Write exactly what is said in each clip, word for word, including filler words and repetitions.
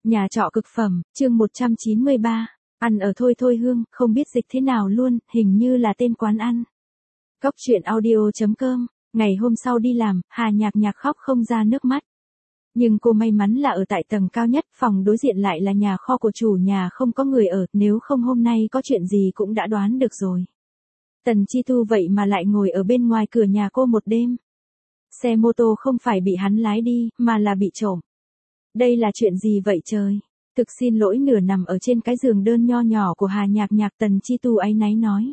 Nhà trọ cực phẩm, chương một trăm chín mươi ba. Ăn ở Thôi Thôi Hương, không biết dịch thế nào luôn, hình như là tên quán ăn. Cóc truyện audio chấm com. Ngày hôm sau đi làm, Hà Nhạc Nhạc khóc không ra nước mắt. Nhưng cô may mắn là ở tại tầng cao nhất, phòng đối diện lại là nhà kho của chủ nhà không có người ở, nếu không hôm nay có chuyện gì cũng đã đoán được rồi. Tần Chi Tu vậy mà lại ngồi ở bên ngoài cửa nhà cô một đêm. Xe mô tô không phải bị hắn lái đi, mà là bị trộm. Đây là chuyện gì vậy trời? Thực xin lỗi, nửa nằm ở trên cái giường đơn nho nhỏ của Hà Nhạc Nhạc, Tần Chi Tu áy náy nói.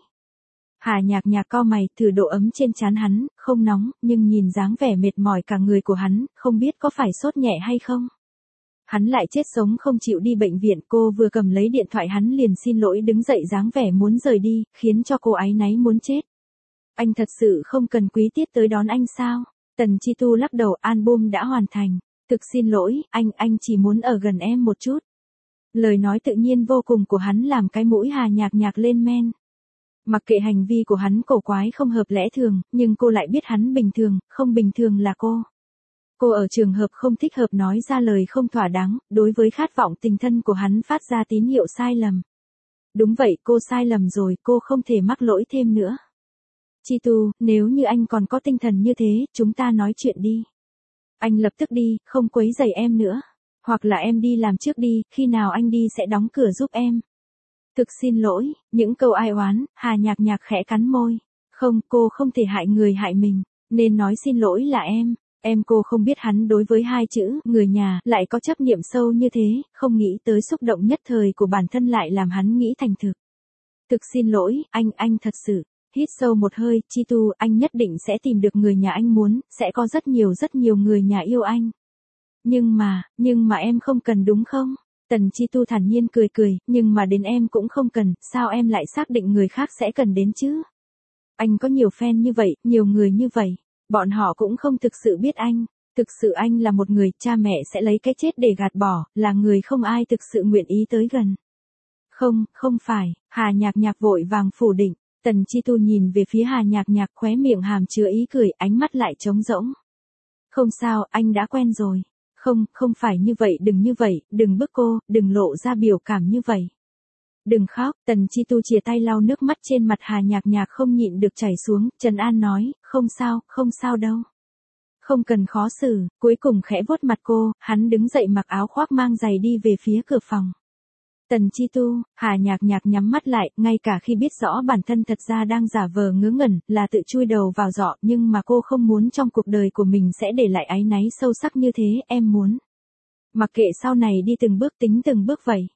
Hà Nhạc Nhạc cau mày, thử độ ấm trên trán hắn, không nóng, nhưng nhìn dáng vẻ mệt mỏi cả người của hắn, không biết có phải sốt nhẹ hay không. Hắn lại chết sống không chịu đi bệnh viện, cô vừa cầm lấy điện thoại hắn liền xin lỗi đứng dậy dáng vẻ muốn rời đi, khiến cho cô áy náy muốn chết. Anh thật sự không cần Quý Tiết tới đón anh sao? Tần Chi Tu lắc đầu, album đã hoàn thành. Thực xin lỗi, anh, anh chỉ muốn ở gần em một chút. Lời nói tự nhiên vô cùng của hắn làm cái mũi Hà Nhạc Nhạc lên men. Mặc kệ hành vi của hắn cổ quái không hợp lẽ thường, nhưng cô lại biết hắn bình thường, không bình thường là cô. Cô ở trường hợp không thích hợp nói ra lời không thỏa đáng, đối với khát vọng tình thân của hắn phát ra tín hiệu sai lầm. Đúng vậy, cô sai lầm rồi, cô không thể mắc lỗi thêm nữa. Chi Tu, nếu như anh còn có tinh thần như thế, chúng ta nói chuyện đi. Anh lập tức đi, không quấy rầy em nữa. Hoặc là em đi làm trước đi, khi nào anh đi sẽ đóng cửa giúp em. Thực xin lỗi, những câu ai oán, Hà Nhạc Nhạc khẽ cắn môi. Không, cô không thể hại người hại mình, nên nói xin lỗi là em. Em cô không biết hắn đối với hai chữ, người nhà, lại có chấp niệm sâu như thế, không nghĩ tới xúc động nhất thời của bản thân lại làm hắn nghĩ thành thực. Thực xin lỗi, anh, anh thật sự. Hít sâu một hơi, Chi Tu, anh nhất định sẽ tìm được người nhà anh muốn, sẽ có rất nhiều rất nhiều người nhà yêu anh. Nhưng mà, nhưng mà em không cần đúng không? Tần Chi Tu thản nhiên cười cười, nhưng mà đến em cũng không cần, sao em lại xác định người khác sẽ cần đến chứ? Anh có nhiều fan như vậy, nhiều người như vậy, bọn họ cũng không thực sự biết anh. Thực sự anh là một người, cha mẹ sẽ lấy cái chết để gạt bỏ, là người không ai thực sự nguyện ý tới gần. Không, không phải, Hà Nhạc Nhạc vội vàng phủ định. Tần Chi Tu nhìn về phía Hà Nhạc Nhạc, khóe miệng hàm chứa ý cười, ánh mắt lại trống rỗng. Không sao, anh đã quen rồi. Không, không phải như vậy, đừng như vậy, đừng bức cô, đừng lộ ra biểu cảm như vậy. Đừng khóc, Tần Chi Tu chìa tay lau nước mắt trên mặt Hà Nhạc Nhạc không nhịn được chảy xuống, trấn an nói, không sao, không sao đâu. Không cần khó xử, cuối cùng khẽ vuốt mặt cô, hắn đứng dậy mặc áo khoác mang giày đi về phía cửa phòng. Tần Chi Tu, Hà Nhạc Nhạc nhắm mắt lại, ngay cả khi biết rõ bản thân thật ra đang giả vờ ngớ ngẩn, là tự chui đầu vào giỏ, nhưng mà cô không muốn trong cuộc đời của mình sẽ để lại áy náy sâu sắc như thế, em muốn. Mặc kệ sau này đi từng bước tính từng bước vậy.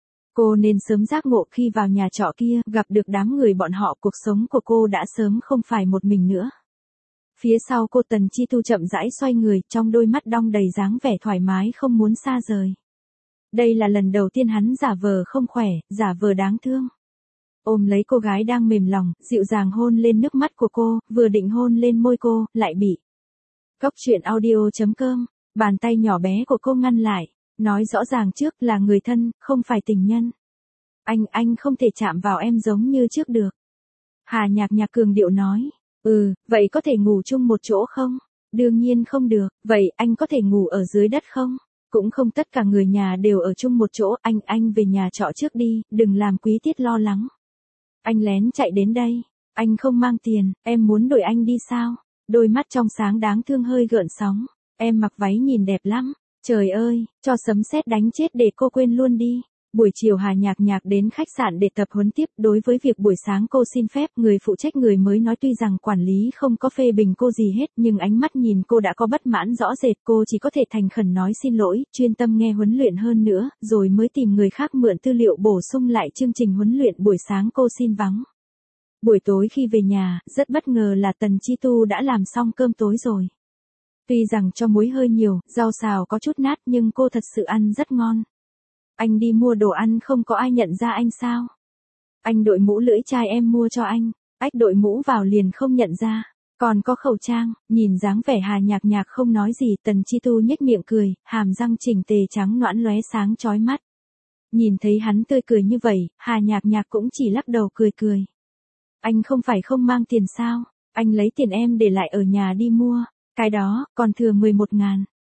Cô nên sớm giác ngộ khi vào nhà trọ kia, gặp được đám người bọn họ, cuộc sống của cô đã sớm không phải một mình nữa. Phía sau cô Tần Chi Tu chậm rãi xoay người, trong đôi mắt đong đầy dáng vẻ thoải mái không muốn xa rời. Đây là lần đầu tiên hắn giả vờ không khỏe, giả vờ đáng thương. Ôm lấy cô gái đang mềm lòng, dịu dàng hôn lên nước mắt của cô, vừa định hôn lên môi cô, lại bị. Cóc truyện audio chấm com, bàn tay nhỏ bé của cô ngăn lại, nói rõ ràng trước là người thân, không phải tình nhân. Anh, anh không thể chạm vào em giống như trước được. Hà Nhạc Nhạc cường điệu nói, ừ, vậy có thể ngủ chung một chỗ không? Đương nhiên không được, vậy anh có thể ngủ ở dưới đất không? Cũng không tất cả người nhà đều ở chung một chỗ, anh, anh về nhà trọ trước đi, đừng làm Quý Tiết lo lắng. Anh lén chạy đến đây, anh không mang tiền, em muốn đuổi anh đi sao? Đôi mắt trong sáng đáng thương hơi gợn sóng, em mặc váy nhìn đẹp lắm, trời ơi, cho sấm sét đánh chết để cô quên luôn đi. Buổi chiều Hà Nhạc Nhạc đến khách sạn để tập huấn tiếp, đối với việc buổi sáng cô xin phép, người phụ trách người mới nói tuy rằng quản lý không có phê bình cô gì hết, nhưng ánh mắt nhìn cô đã có bất mãn rõ rệt, cô chỉ có thể thành khẩn nói xin lỗi, chuyên tâm nghe huấn luyện hơn nữa, rồi mới tìm người khác mượn tư liệu bổ sung lại chương trình huấn luyện buổi sáng cô xin vắng. Buổi tối khi về nhà, rất bất ngờ là Tần Chi Tu đã làm xong cơm tối rồi. Tuy rằng cho muối hơi nhiều, rau xào có chút nát nhưng cô thật sự ăn rất ngon. Anh đi mua đồ ăn không có ai nhận ra anh sao? Anh đội mũ lưỡi chai em mua cho anh, ách đội mũ vào liền không nhận ra. Còn có khẩu trang, nhìn dáng vẻ Hà Nhạc Nhạc không nói gì, Tần Chi Tu nhếch miệng cười, hàm răng chỉnh tề trắng nõn lóe sáng chói mắt. Nhìn thấy hắn tươi cười như vậy, Hà Nhạc Nhạc cũng chỉ lắc đầu cười cười. Anh không phải không mang tiền sao? Anh lấy tiền em để lại ở nhà đi mua, cái đó, còn thừa mười một ngàn.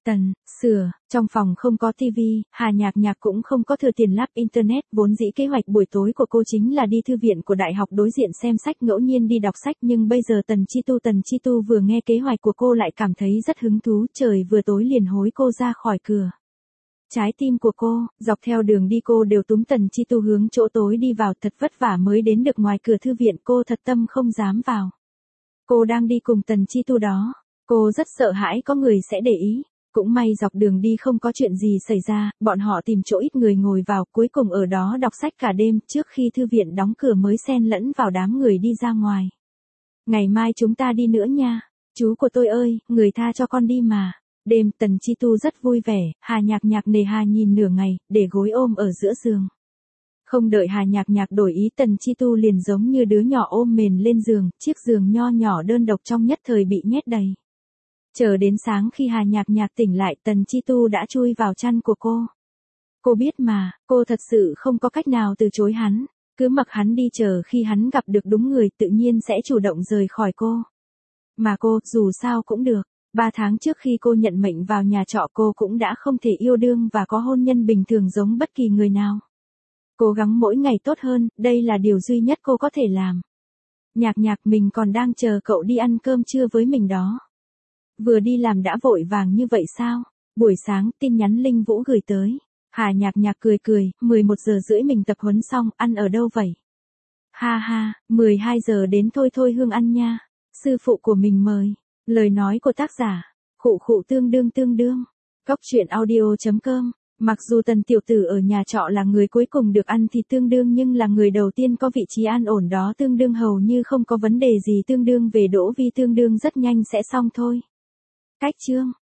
Tần, sửa, trong phòng không có tivi, Hà Nhạc Nhạc cũng không có thừa tiền lắp internet, vốn dĩ kế hoạch buổi tối của cô chính là đi thư viện của đại học đối diện xem sách, ngẫu nhiên đi đọc sách, nhưng bây giờ Tần Chi Tu Tần Chi Tu vừa nghe kế hoạch của cô lại cảm thấy rất hứng thú, trời vừa tối liền hối cô ra khỏi cửa. Trái tim của cô, dọc theo đường đi cô đều túm Tần Chi Tu hướng chỗ tối đi vào, thật vất vả mới đến được ngoài cửa thư viện, cô thật tâm không dám vào. Cô đang đi cùng Tần Chi Tu đó, cô rất sợ hãi có người sẽ để ý. Cũng may dọc đường đi không có chuyện gì xảy ra, bọn họ tìm chỗ ít người ngồi vào, cuối cùng ở đó đọc sách cả đêm, trước khi thư viện đóng cửa mới xen lẫn vào đám người đi ra ngoài. Ngày mai chúng ta đi nữa nha. Chú của tôi ơi, người tha cho con đi mà. Đêm Tần Chi Tu rất vui vẻ, Hà Nhạc Nhạc nề hà nhìn nửa ngày, để gối ôm ở giữa giường. Không đợi Hà Nhạc Nhạc đổi ý, Tần Chi Tu liền giống như đứa nhỏ ôm mền lên giường, chiếc giường nho nhỏ đơn độc trong nhất thời bị nhét đầy. Chờ đến sáng khi Hà Nhạc Nhạc tỉnh lại, Tần Chi Tu đã chui vào chăn của cô. Cô biết mà, cô thật sự không có cách nào từ chối hắn, cứ mặc hắn đi, chờ khi hắn gặp được đúng người tự nhiên sẽ chủ động rời khỏi cô. Mà cô, dù sao cũng được, ba tháng trước khi cô nhận mệnh vào nhà trọ cô cũng đã không thể yêu đương và có hôn nhân bình thường giống bất kỳ người nào. Cố gắng mỗi ngày tốt hơn, đây là điều duy nhất cô có thể làm. Nhạc Nhạc, mình còn đang chờ cậu đi ăn cơm trưa với mình đó. Vừa đi làm đã vội vàng như vậy sao? Buổi sáng tin nhắn Linh Vũ gửi tới. Hà Nhạc Nhạc cười cười, mười một giờ rưỡi mình tập huấn xong, ăn ở đâu vậy? Ha ha, mười hai giờ đến thôi thôi Hương ăn nha. Sư phụ của mình mời. Lời nói của tác giả. Khụ khụ tương đương tương đương. Cóc truyện audio chấm com. Mặc dù Tần tiểu tử ở nhà trọ là người cuối cùng được ăn thì tương đương, nhưng là người đầu tiên có vị trí an ổn đó, tương đương hầu như không có vấn đề gì, tương đương về Đỗ Vi tương đương rất nhanh sẽ xong thôi. Cách chương